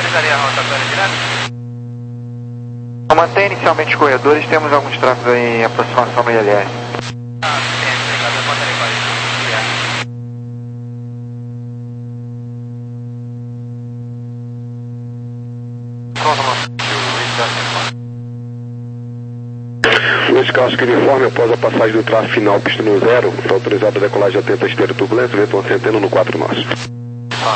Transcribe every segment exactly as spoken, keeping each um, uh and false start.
pegaria a rotatória direto? Mantém inicialmente os corredores, temos alguns tráfegos em aproximação no I L S. Ah, sim, obrigado, eu botarei para isso. Luiz Casco uniforme, após a passagem do tráfego final, pista no zero, está autorizado a decolagem atenta à esteira turbulência, vento centeno no quatro nós. Ah.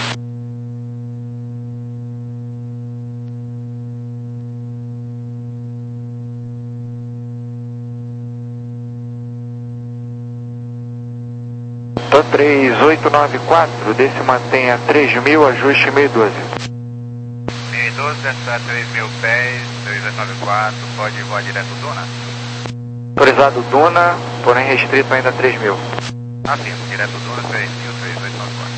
três oito nove quatro, desse mantenha três mil, ajuste mil e doze. mil e doze, essa três mil pés, três oito nove quatro, pode voar direto Duna? Autorizado Duna, porém restrito ainda a três mil. Ah sim, direto Duna, três mil, três oito nove quatro.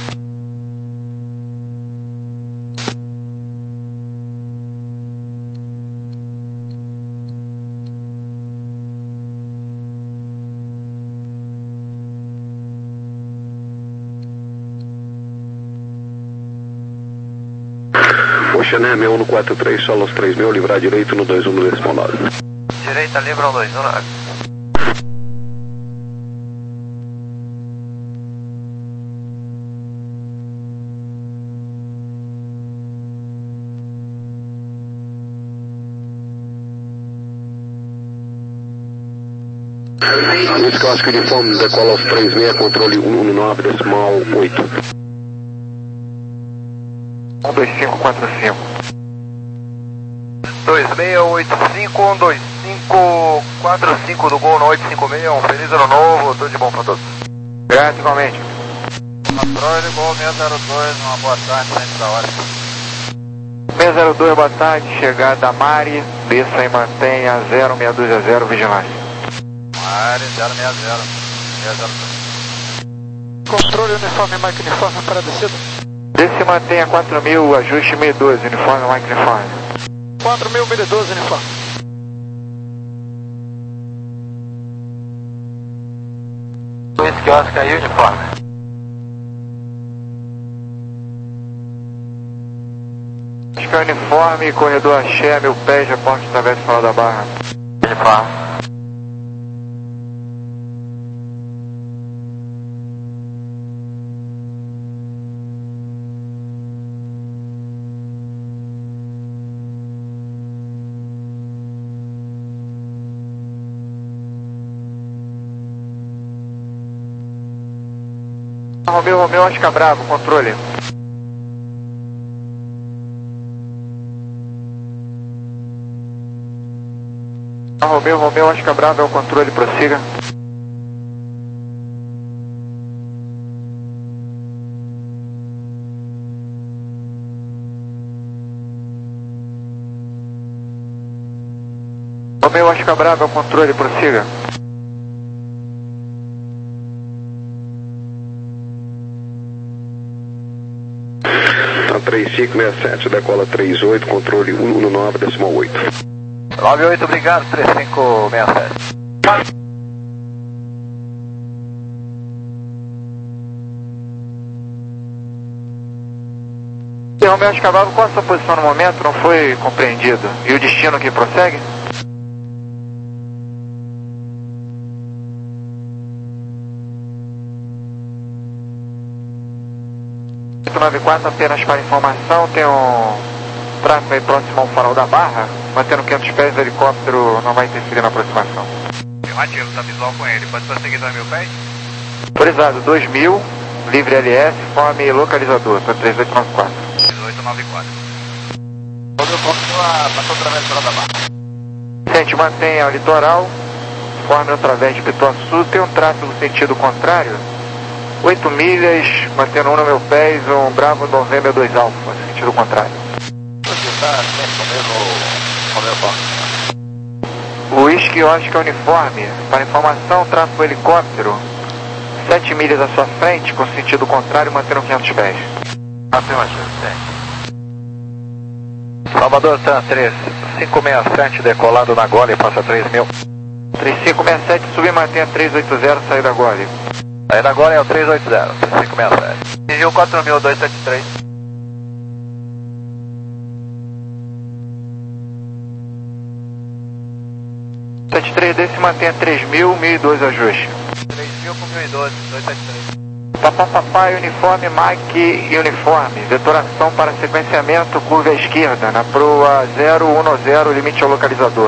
Oxané, sessenta e um no quatro três, solo três mil, livrar direito no dois um no decimal nove. Direita, livra um dois um. Luiz Casco uniforme, decola aos três seis, controle um nove decimal oito. um dois cinco quatro cinco. dois seis oito cinco um dois cinco quatro cinco do Gol no oito cinco seis, um feliz ano novo, tudo de bom para todos. Graças, igualmente. Controle Gol seis zero dois, uma boa tarde, dentro da hora. seis zero dois, boa tarde, chegada a Mari, desça e mantenha zero seis dois zero, vigilância. Mari, zero seis zero, seis zero dois. Controle uniforme, Mike uniforme para descida. Desça e mantenha quatro mil, ajuste mil e doze, uniforme, Mike uniforme. quatro mil, mil e doze, uniforme. Luiz Quiosca aí, uniforme. Acho que é uniforme, corredor Axé, mil pés, reporte através do Farol da Barra. Uniforme. Romeu, Romeu, Oscar Bravo, controle. Romeu, Romeu, Oscar Bravo, é o controle, prossiga. Romeu, Oscar Bravo, é o controle, prossiga. três cinco seis sete, decola três oito, controle um nove decimal oito. nove oito, obrigado, três cinco seis sete. E Romeu Oscar Bravo, qual a sua posição no momento? Não foi compreendido. E o destino que prossegue? oito nove quatro, apenas para informação, tem um tráfego aí próximo ao Farol da Barra, mantendo quinhentos pés, o helicóptero não vai interferir na aproximação. Afirmativo, tá visual com ele, pode prosseguir dois mil pés? Autorizado dois mil, livre L S, fome localizador, para três oito nove quatro. três oito nove quatro. O helicóptero passou através do Farol da Barra. Gente, mantenha o litoral, forme através de Pituaçu, tem um tráfego sentido contrário, oito milhas, mantendo um no meu pés, um Bravo November dois Alfa, sentido contrário. O Whisky Oscar uniforme, para informação, tráfego helicóptero, sete milhas à sua frente, com sentido contrário, mantendo quinhentos pés. Afirmativo, sim. Salvador Tan três cinco seis sete, decolado na Gole, passa três mil. três cinco seis sete, subir e mantenha três oito zero, sair da Gole. Saída agora é o três oito zero, três cinco seis sete. Atingiu quatro mil duzentos e setenta e três. três D se mantém a três mil, mil e doze ajuste. três mil com mil e doze, dois sete três. Papá, papai, uniforme, Mike e uniforme. Detonação para sequenciamento, curva à esquerda, na proa zero um zero, limite ao localizador.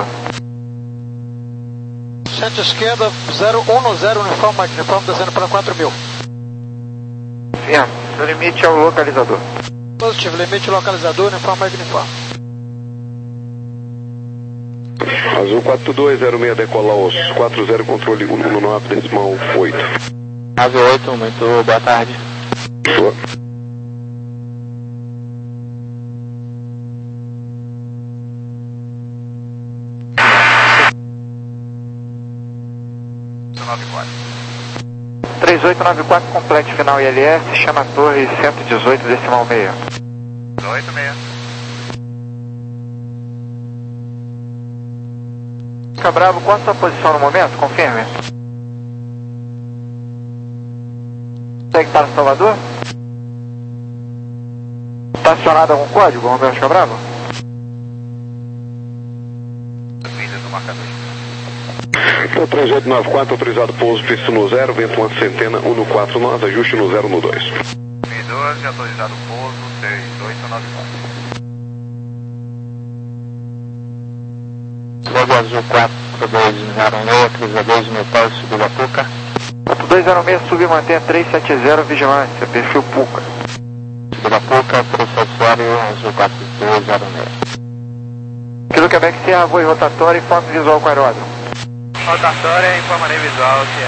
Centro esquerda, zero um zero, uniforme, Mike, uniforme descendo para quatro mil. Sim, o limite ao localizador. Positivo, limite localizador, uniforme, Mike, uniforme. Azul quatro dois zero seis, decolar os quatro zero, controle um um nove, decimal oito. Ave oito, muito boa tarde. Boa. três oito nove quatro, complete final I L S, chama a torre cento e dezoito, decimal seis. oito seis. Fica Bravo, qual a sua posição no momento? Confirme. Segue para Salvador? Está acionado algum código, Romeu Fica Bravo? Vida do marcador. Então, três oito nove quatro, autorizado pouso, visto no zero, vento uma centena, um no quatro nós, ajuste no zero no dois. mil e doze, autorizado pouso, três oito nove quatro. Logo Azul quatro dois zero seis, autorizador de metal, subiu a Puca. quatro dois zero seis, sub mantém três sete zero, vigilância, perfil Puca. Subiu a Puca, três sete zero, Azul quatro dois zero seis. Kilo Quebec Sierra, voo rotatório e foco visual com aeródromo. Rotatória, informação visual, se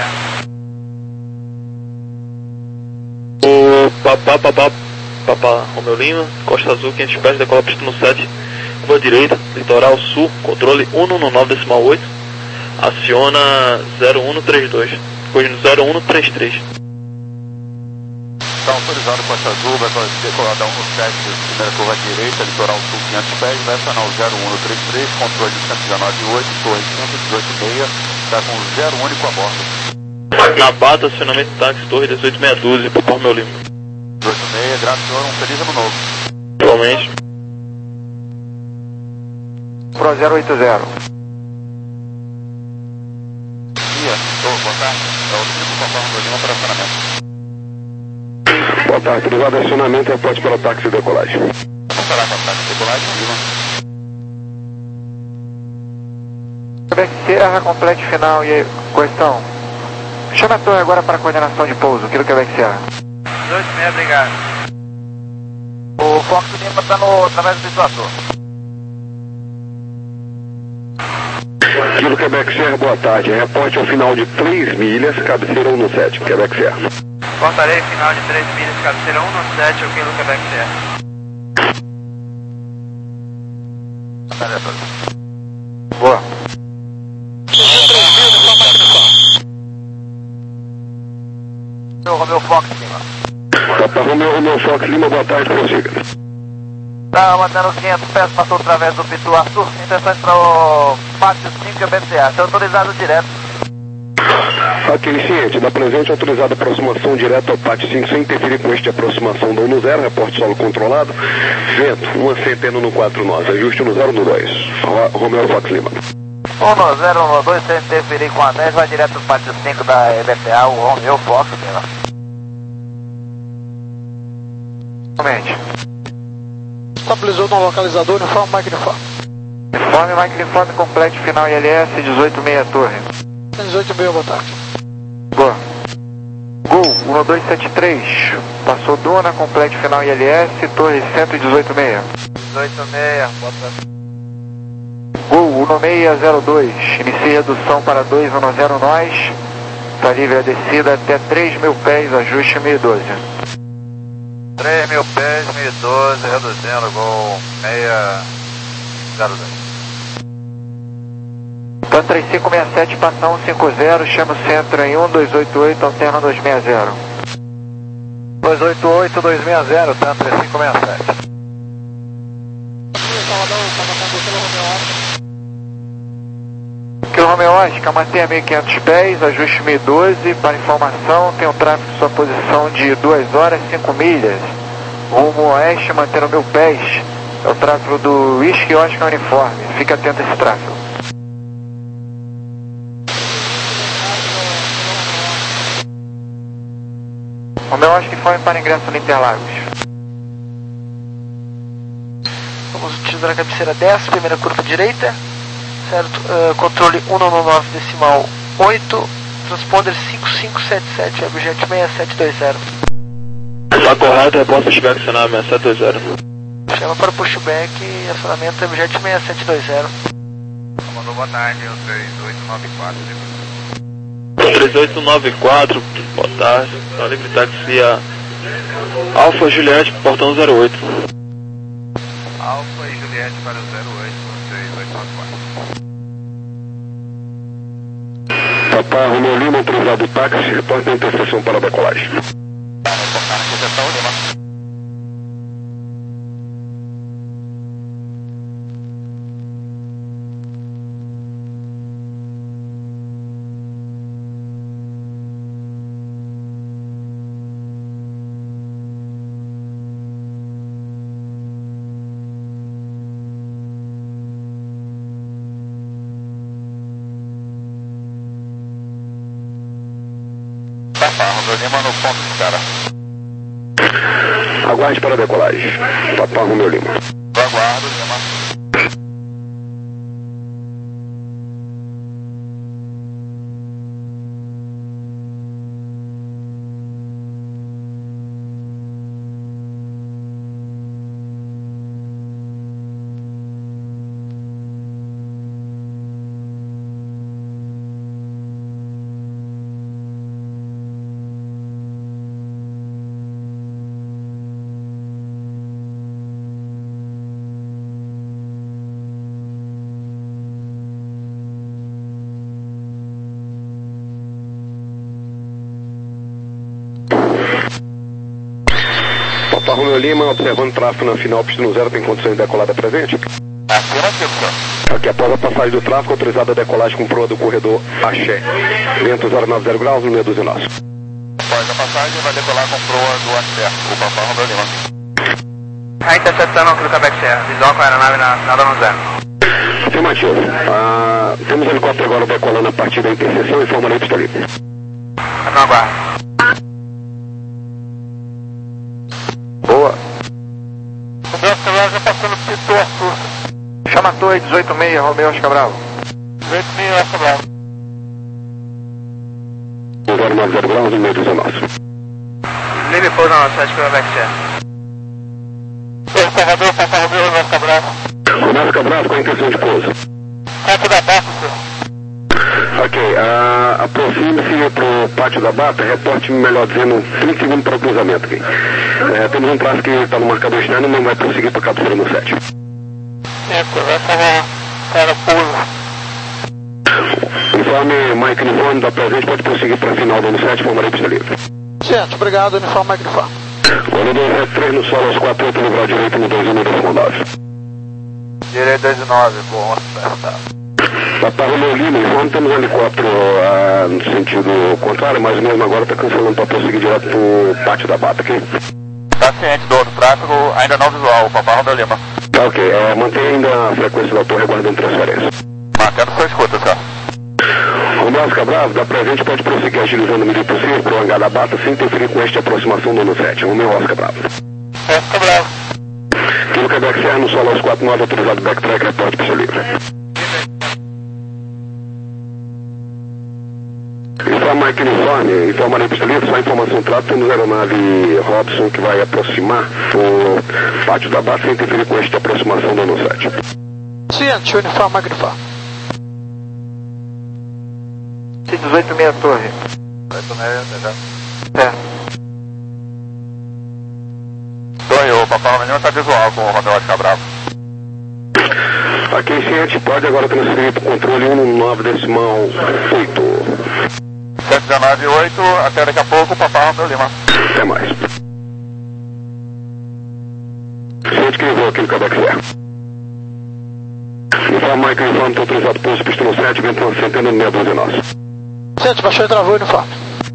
é. O papá, papá, papá Romeu Lima, Costa Azul, quinhentos pés, decola pista no sete, curva direita, litoral sul, controle um um nove, decimal oito, aciona zero um três dois, corrigindo zero um três três. Está autorizado Costa Azul, vai decolar da um no sete, primeira curva direita, litoral sul quinhentos pés, vai acionar o zero um três três, controle de cento e dezenove oito, torre cento e dezoito seis, está com zero único a bordo. Na bata, acionamento táxi, torre dezoito seis doze, papá Romeu Lima. dezoito seis, graças senhor, um feliz ano novo. Igualmente. Pro zero oito zero. Dia, oh, boa tarde, é o tipo papá Romeu Lima para acionamento. Boa tarde, autorizado acionamento, reporte para o táxi e decolagem. Vamos parar com a taxa de decolagem, Lima. Quebec Sierra, complete final e questão. Chama a torre agora para a coordenação de pouso, Kilo Quebec Sierra. dezoito seis, obrigado. O Fox Lima está no através do situator. Kilo Quebec Sierra, boa tarde. Reporte ao final de três milhas, cabeceira um no sete, Quebec Sierra. Portarei final de três milhas, cabeceira um no sete, o Kilo Quebec Sierra. Boa. O Romeu Fox Lima. Papá Romeu, Romeu Fox Lima, boa tarde, prossiga. Tá mandando quinhentos pés, passou através do Pituaçu, intenções para o Pátio cinco e B C A, está autorizado direto. Ok, ciente, da presente autorizada aproximação direta ao Pátio cinco, sem interferir com este aproximação do um no zero, reporte solo controlado, vento, uma centena no quatro nós, ajuste no zero no dois, Romeu Fox Lima. um no zero, um no dois, sem interferir com a dez, vai direto para o Pátio cinco da E B C A, o Romeu Fox Lima. Somente. Estabilizou no localizador, uniforme, Mike, uniforme. Uniforme, Mike Uniforme, complete final I L S, dezoito seis torre. dezoito meia, boa tarde. Boa. Gol, um dois sete três. Passou Duna, complete final I L S, torre cento e dezoito seis. dezoito seis, boa tarde. Gol, um seis zero dois. Inicie redução para dois um zero nós. Está livre a descida até três mil pés, ajuste mil e doze. três mil pés, mil e doze, reduzindo, gol seis zero dois. Pan três cinco seis sete, passa um cinco zero, chama o centro em um dois oito oito, alterna dois seis zero. dois oito oito, dois seis zero, tá? três cinco seis sete. Kilo Romeo Oscar, mantenha mil e quinhentos pés, ajuste mil e doze, para informação, tem um tráfego em sua posição de duas horas e cinco milhas, rumo oeste, mantendo mil pés, é o tráfego do Whisky Oscar Uniforme, fique atento a esse tráfego. Romeu Oscar informe para ingresso no Interlagos. Vamos utilizar a cabeceira dez, primeira curva direita, certo? Uh, controle cento e noventa e nove decimal oito, transponder cinco cinco sete sete, objeto seis sete dois zero. Está correto, repórter pushback, sinal seis sete dois zero. Chama para pushback e acionamento objeto seis sete dois zero. Comandou, boa tarde, o três oito nove quatro. três oito nove quatro, boa tarde, tá livre táxi a Alfa Juliette, portão zero oito. Alfa e Juliette para o zero oito, três oito nove quatro. Papá Romeu Lima, autorizado o táxi, reporte na interseção para a decolagem. Tá, vai tocar na interseção, Lima. Papá Romeu Lima no ponto de espera. Aguarde para a decolagem. Papá Romeu Lima. Aguardo, Lima. Papá Romeu Lima, observando tráfego na final, pista no zero, tem condições de decolada presente? Afirmativo, senhor. Aqui após a passagem do tráfego, autorizada a decolagem com proa do corredor Axé. Vento zero nove zero graus, no meio dos nós. Após a passagem, vai decolar com proa do Axé, o Papá Romeu Lima. A interceptando pelo Quebec Serra, visão com a aeronave na, nada no zero. Afirmativo. Ah, temos o helicóptero agora decolando a partir da interseção e informarei pista livre. Não aguardo. Boa. O meu celular já passando por Pitu Arthur. Chama a torre dezoito seis, Romeu Oscar Bravo. dezoito seis, Oscar Bravo. zero nove zero graus, no meio dos nós. Livre pouso na sete pelo Quebec Serra. Salvador, Papá Romeu Lima, Oscar Bravo. Romeu Oscar Bravo com a intenção de pouso. Campo da Bata, senhor. Ok, uh, aproxime-se para o pátio da Bata, reporte, melhor dizendo, trinta segundos para o cruzamento aqui. É, temos um tráfego que está no marcador externo, não vai prosseguir para a cabeceira no sete. É, vai falar, cara, pouso. Informe Mike Uniforme da presente, pode prosseguir para a final do ano sete, formarei pista livre. Certo, obrigado, uniforme Mike Uniforme. Quando dois três no solo aos quatro oito no grau direito no dois um no nove. Direito dois nove, bom, acertado. Papá Romeu Lima, enquanto temos um helicóptero ah, no sentido contrário, mas mesmo agora está cancelando para prosseguir direto para o pátio da Bata aqui. Está ciente do outro tráfego, ainda não visual, o Papá Romeu Lima. Tá ok, é, mantém ainda a frequência da torre aguardando transferência. Mantendo sua escuta, senhor. Romeu Oscar Bravo, da presente pode prosseguir agilizando o medida possível para o hangar da Bata sem interferir com esta aproximação do ano sete. Romeu Oscar Bravo. Oscar Bravo. Pelo Quebec Serra, no solo aos quatro nove, autorizado backtrack, reporte pista livre. Informa Mike Uniforme, informarei pista livre, só informação trata, temos a aeronave Robson que vai aproximar o pátio da Bata sem interferir com esta aproximação do ano sete. Ciente, uniforme Mike Uniforme. dezoito seis torre. dezoito seis, já. É. Torre, o Papá Romeu Lima está visual com o Romeu Oscar Bravo. Aqui, ciente, pode agora transferir para o controle cento e nove decimal oito. cento e dezenove oito, até daqui a pouco, o Papá Romeu Lima. Até mais. Ciente que levou aqui no Quebec Serra. Informa Mike Uniforme, está autorizado pouso, pista no sete, vento uma centena no meia dúzia nossa. Certo, baixou e travou o uniforme.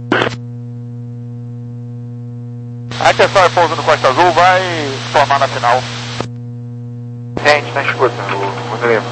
A atenção é pouso no Costa Azul, vai formar na final. Gente, na escuta, o Romeu Lima.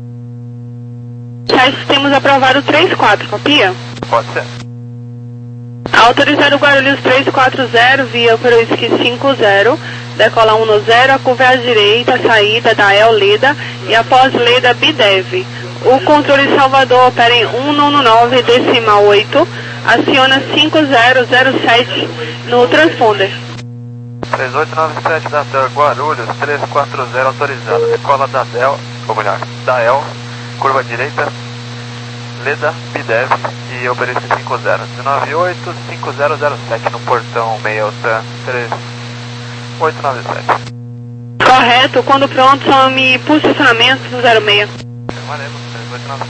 Já temos aprovado três quatro, copia? Pode ser. Autorizado Guarulhos três quatro zero, via Peruísque cinco zero, decola um no zero, a curva é à direita, saída da El Leda e após Leda Bidev. O controle Salvador opera em cento e noventa e nove decimal oito, aciona cinco zero zero sete no transponder. três oito nove sete da Del Guarulhos, três quatro zero autorizado, decola da Del, ou melhor, da El, curva direita, Leda Bidev e obedeça cinco zero, nove oito cinco zero zero sete no portão meia Otan três oito nove sete. Correto, quando pronto, some posicionamento no zero seis. Permanemos, três oito nove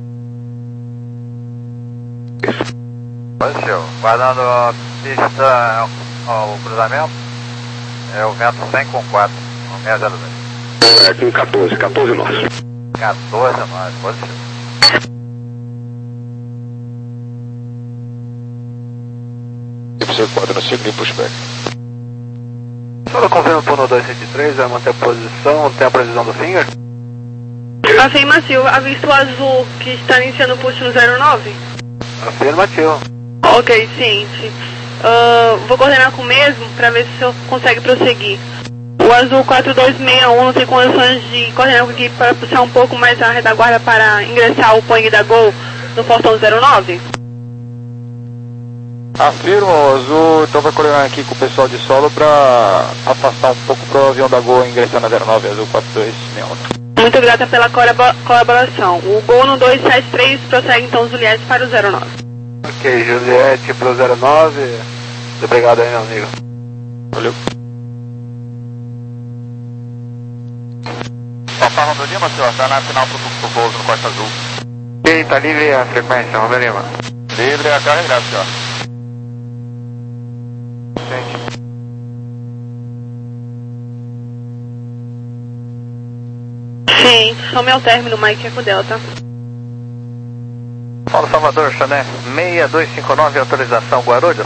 sete. Posição, guardando a pista ao cruzamento, é o vento cem com quatro, seis zero dois. É, com quatorze, quatorze nós. quatorze nós, posição. quatro no cinco e pushback. Só confirma por no dois sete três, vai manter a posição, tem a previsão do finger? Afirmativo, avisto o azul que está iniciando o push no zero nove? Afirmativo. Ok, ciente. Uh, vou coordenar com o mesmo para ver se o senhor consegue prosseguir. O azul quatro dois seis um não tem condições de coordenar com a equipe para puxar um pouco mais a retaguarda para ingressar o Boeing da Gol no portão zero nove? Afirmo, Azul, então vai coordenar aqui com o pessoal de solo para afastar um pouco para o avião da Gol ingressar na zero nove, Azul quatro dois seis um. Muito grata pela colaboração. O Gol no dois sete três prossegue então os Juliette para o zero nove. Ok, Juliette para o zero nove. Muito obrigado aí, meu amigo. Valeu. Papa Rondo Lima, senhor, tá na final pro, pro pouso no Costa Azul. Ok, tá livre a frequência, Rondo Lima. Livre a carregar, senhor. Sim, some ao término, Mike Eco Delta. Paulo Salvador, Chané, seis dois cinco nove, autorização Guarulhos.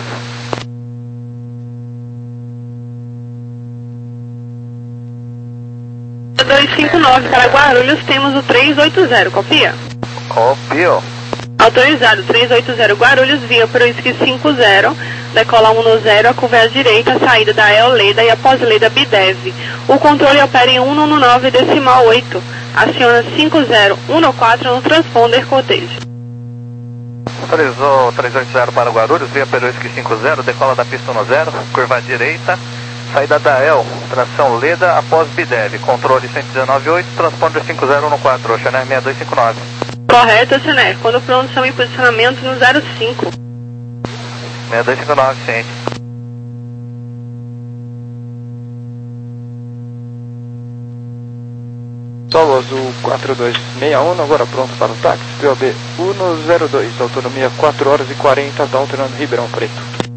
dois cinco nove para Guarulhos, temos o três oito zero, copia? Copio. Autorizado, três oito zero Guarulhos, via Peruísque cinco zero, decola um no zero, a curva é à direita, saída da El Leda e após Leda Bidev. O controle opera em cento e noventa e nove decimal oito, aciona cinco zero um no quatro no transponder cottage. Autorizou três oito zero para Guarulhos, via Peruísque cinco zero, decola da pista no zero, curva à direita, saída da El, tração Leda após Bidev, controle cento e dezenove oito, transponder cinco zero um no quatro, Chanel seis dois cinco nove. Correto, Senec. Quando pronto, são em posicionamento no zero cinco. seis dois cinco nove, ciente. Solo Azul quatro dois seis um, agora pronto para o táxi, P O B um zero dois, autonomia quatro horas e quarenta, da alternando Ribeirão Preto.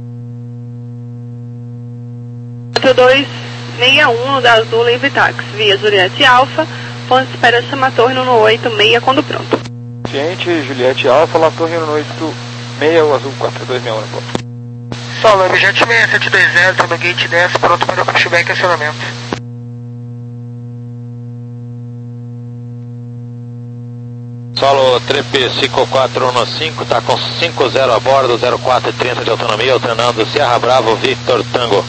quatro dois seis um da Azul Livre Táxi, via Juliette Alfa, ponto de espera Chama Torre no oito seis, quando pronto. Ciente, Juliette Alfa, La Torre no oito seis, o Azul quatro dois seis um no ponto. Solo, objeto seis sete dois zero, tá no gate dez, pronto para o pushback e acionamento. Solo Trip cinco quatro um cinco, tá com cinco zero a bordo, zero quatro trinta de autonomia, alternando Sierra Bravo, Victor Tango.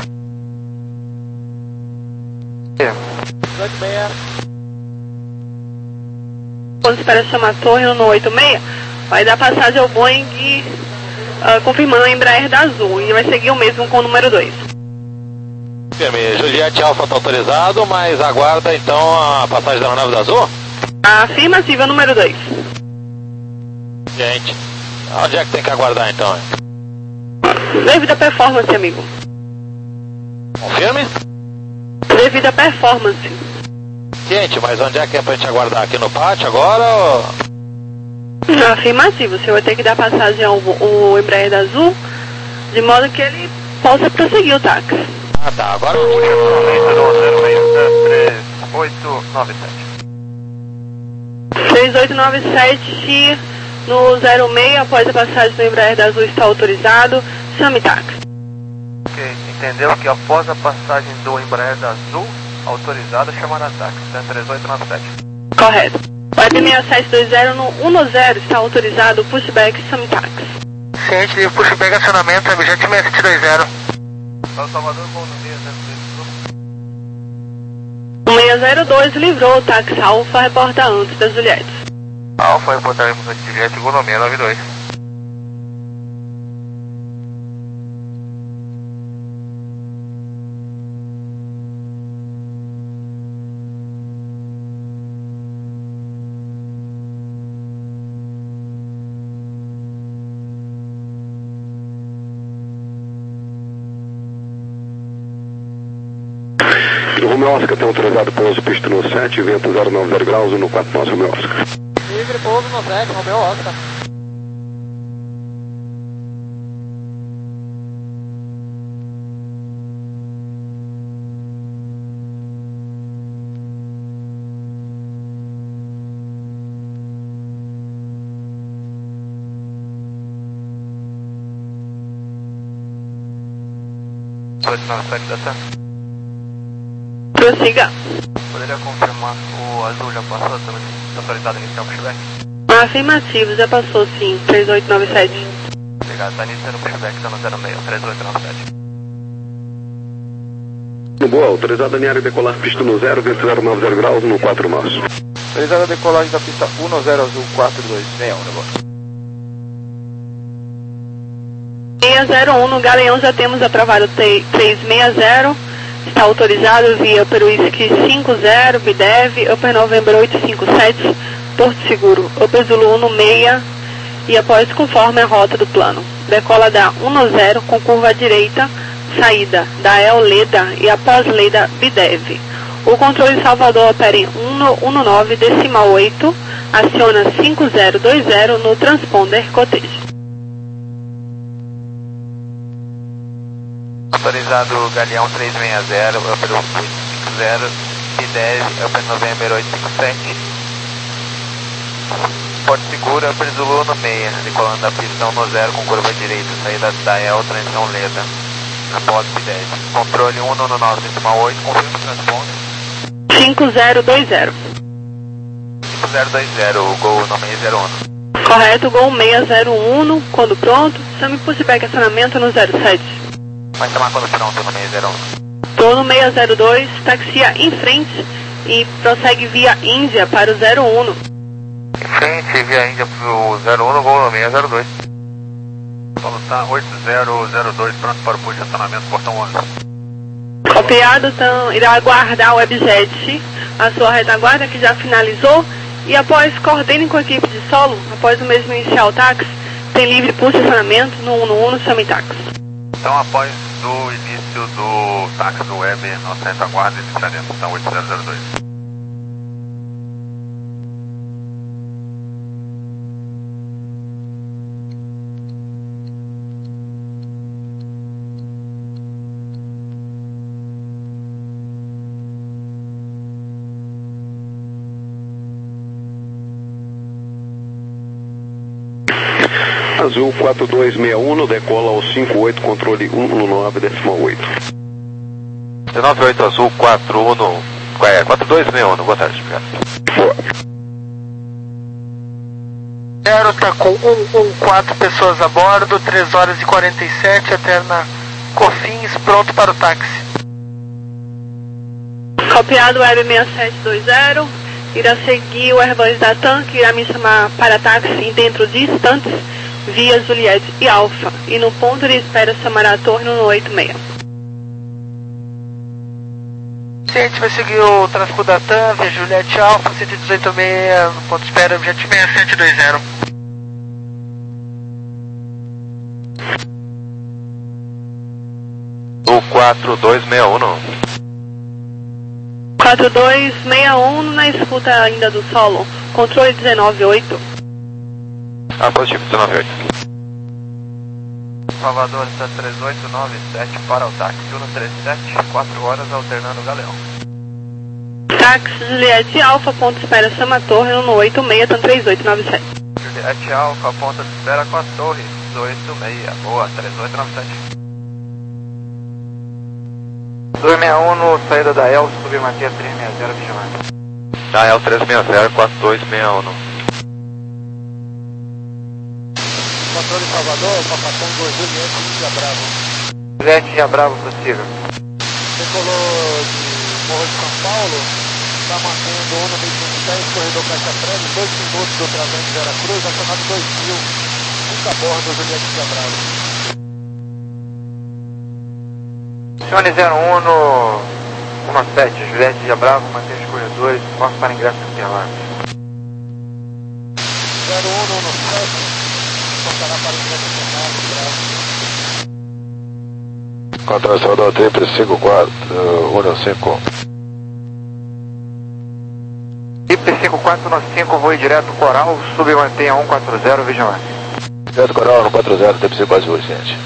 Quando espera Chama Torre no oito seis, vai dar passagem ao Boeing uh, confirmando a Embraer da Azul e vai seguir o mesmo com o número dois. Firme, Juliette Alfa está autorizado, mas aguarda então a passagem da aeronave da Azul? Afirmativa número dois. Gente, onde é que tem que aguardar então? Devido à performance, amigo. Confirme? Devido à performance. Gente, mas onde é que é pra gente aguardar? Aqui no pátio agora ou... Afirmativo, você vai ter que dar passagem ao, ao Embraer da Azul, de modo que ele possa prosseguir o táxi. Ah tá, agora... três oito nove sete. três oito nove sete no zero seis, após a passagem do Embraer da Azul está autorizado, chame táxi. Ok, entendeu que após a passagem do Embraer da Azul, autorizado, chamar a táxi, né? três oito nove sete. Correto. Web seis sete dois zero no um zero está autorizado, pushback, chame táxi. Ciente, livre pushback, acionamento, objeto seis sete dois zero. Salvador, bom no meio, seis zero dois livrou o táxi Alfa, reporta antes das Julietes. Alfa, reportaremos antes de Juliette, igual no seis nove dois. Romeo Oscar tem autorizado pouso pista no sete, vento zero nove zero graus, um no quatro nove, Romeo Oscar. Livre pouso no sete, Romeo Oscar. oito nove sete, data. Prossiga. Poderia confirmar o azul já passou, está autorizado a iniciar o pushback? Afirmativo, já passou sim, três oito nove sete. Obrigado, está iniciando o pushback, está no zero seis, três oito nove sete. Boa, autorizado a área decolar pista no zero, vento zero nove zero graus, no quatro nove. Autorizado a decolagem da pista um zero azul quatro dois seis um, negócio. seis zero um, no Galeão já temos aprovado três seis zero. Está autorizado via Peruísque cinco zero, B D E V, Upper November oito cinco sete, Porto Seguro, Upper Zulu um seis e após conforme a rota do plano. Decola da um zero com curva à direita, saída da El Leda e após Leda B D E V. O controle Salvador opera em um nove decimal oito, aciona cinco zero dois zero no transponder Cottage. Autorizado Galeão três seis zero, Upper oito cinco zero, B D E V, Upper November oito cinco sete, Porto Seguro, Upper Zulu no seis, decolando da pista um zero com curva direita, saída da E L, transição Leda, após B D E V. Controle um nove decimal oito, confirma o transponder. cinco zero dois zero. cinco zero dois zero, o Gol no seis zero um. Correto, Gol seis zero um, quando pronto, chame pushback acionamento no zero sete. Vai chamar quando pronto no seis zero um. Estou no seis zero dois, taxia em frente e prossegue via Índia para o zero um. Em frente, via Índia para o zero um, Gol no seis zero dois. Paulo está oito zero zero dois, pronto para o push de acionamento, portão onze. Copiado, então irá aguardar o Webjet, a sua retaguarda que já finalizou e após coordene com a equipe de solo, após o mesmo iniciar o táxi, tem livre push de acionamento no um um, chame táxi. Então, após o início do táxi do Web, nossa retaguarda iniciaremos, então oito zero zero dois. Azul quatro dois seis um, decola ao cinco oito, controle um nove decimal oito. dezenove oito Azul quatro um, é, quatro dois seis um, boa tarde, obrigado. Zero está com cento e quatorze pessoas a bordo, três horas e quarenta e sete, Eterna Cofins, pronto para o táxi. Copiado Web seis sete dois zero, irá seguir o Airbus da TAM, que irá me chamar para táxi dentro de instantes, via Juliette e Alfa, e no ponto de espera chamará a torre no oito seis. Sim, a gente vai seguir o tráfego da TAM, via Juliette Alfa, cento e dezoito seis, no ponto de espera, objeto seis sete dois zero. O quatro dois seis um. quatro dois seis um na escuta ainda do solo, controle dezenove oito. Ah, positivo, dezenove oito. Salvador está três oito nove sete para o táxi, um três sete, quatro horas alternando o Galeão. Táxi Juliette Alfa, ponto de espera chama a torre no oito seis, TAM três oito nove sete. Juliette Alfa, ponta de espera com a torre, oito seis, boa, três oito nove sete. dois seis um no saída da E L, submatia três seis zero, vigilante. Da E L três seis zero, quatro dois seis um. Controle controle Salvador, Papa Tango, Juliette, Índia Bravo. Juliette, Índia Bravo, possível. Decolou de Morro de São Paulo, está mantendo o Uno vinte e seis, corredor Caixa Prévio, dois minutos do Travante Vera Cruz, acionado dois mil, nunca a bordo, Juliette, Índia Bravo. Cione zero um no sete, Juliette, Índia Bravo, mantém os corredores, posso para ingresso no Interlagos. zero um no sete, passará para ingresso no Interlagos, Bravo. Contra Salvador, triple cinco quatro, um cinco. Triple cinco quatro no cinco, voe direto Coral, sub e mantenha um quatro zero, vigilante. Direto Coral, um quatro zero, triple cinco quatro, urgente.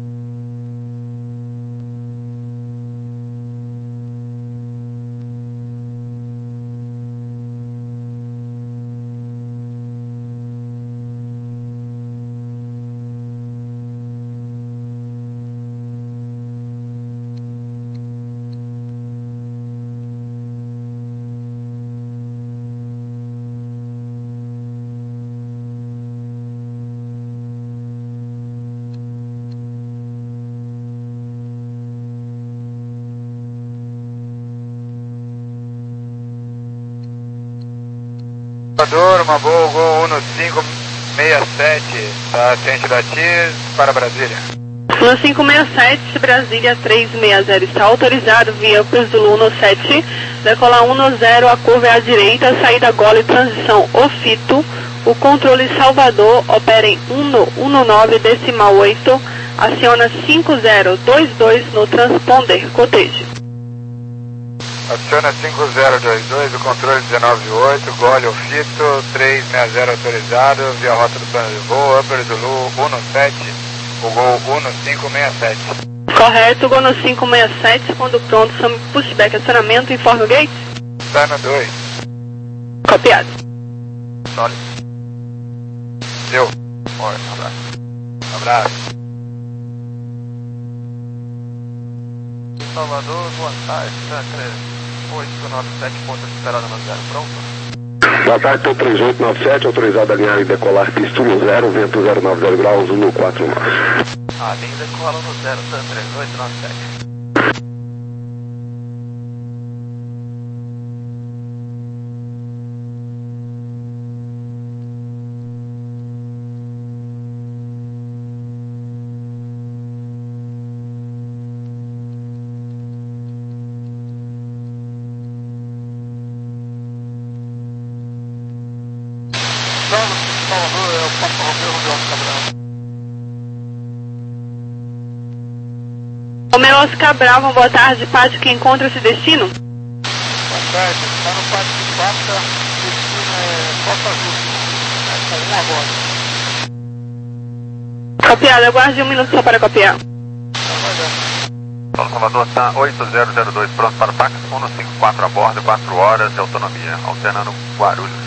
Salvador, uma boa, Gol Uno cinco seis sete, está ciente da T I S para Brasília. Uno cinco seis sete, Brasília três seis zero, está autorizado via Cruz do Uno sete, decolar um zero, a curva é à direita, saída Gole, transição Ofito, o controle Salvador, opera em um nove decimal oito, aciona cinco zero dois dois no transponder, cotejo. Aciona cinco zero dois dois, o controle dezenove oito, Gole Ofito, três seis zero autorizado, via rota do plano de voo, Upper Zulu Uno sete, o Gol Uno cinco seis sete. Correto, Gol Uno cinco seis sete, quando pronto, some pushback, acionamento, informe o gate. Está no dois. Copiado. Sólido. Deu. Forte, um abraço. Um abraço. Salvador, boa tarde, oito nove sete, ponto esperado no zero, pronto? Boa tarde, estou três oito nove sete, autorizado a alinhar e decolar pista no zero, vento zero nove zero graus, um quatro nove. Ah, linha decola no zero, três oito nove sete. Romeu Oscar Bravo, boa tarde, Pátio, que encontra esse destino? Boa tarde, está no Pátio de Pata, o destino é Costa Azul, está um a bordo. Copiado, aguarde um minuto só para copiar. Paulo Salvador está oito zero zero dois, pronto para o táxi, um cinco quatro a bordo, quatro horas de autonomia, alternando Guarulhos.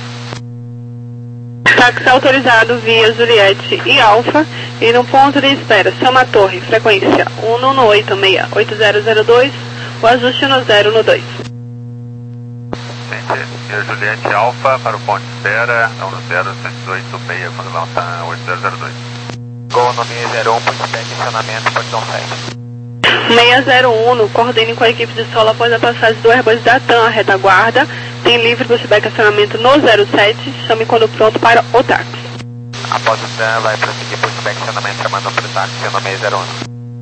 Táxi autorizado via Juliette e Alfa e no ponto de espera, Sama Torre, frequência um no oito seis, oito zero zero dois, o ajuste no zero no dois. Gente, via Juliette Alfa para o ponto de espera, um no zero, cento e oito seis, quando lança oito zero zero dois. Gol no minha zero um, pushback, acionamento, portão sete. seis zero um, coordene com a equipe de solo após a passagem do Airbus da TAM, a retaguarda. Tem livre pushback acionamento no zero sete, chame quando pronto para o táxi. Após o TAM, vai prosseguir pushback acionamento chamando para o táxi no seis zero um.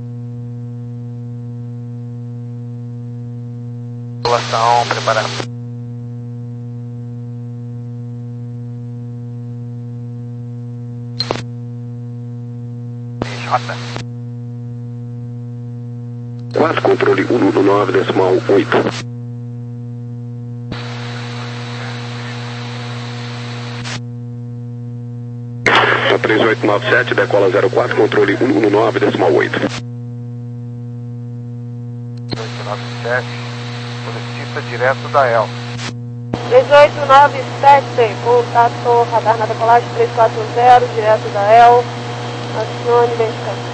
População preparada. Rota. quatro, controle um nove decimal oito. três oito nove sete, decola zero quatro, controle um nove decimal oito. oito nove sete, solicita direto da E L. três oito nove sete, contato radar na decolagem três quatro zero, direto da E L, acione verificação.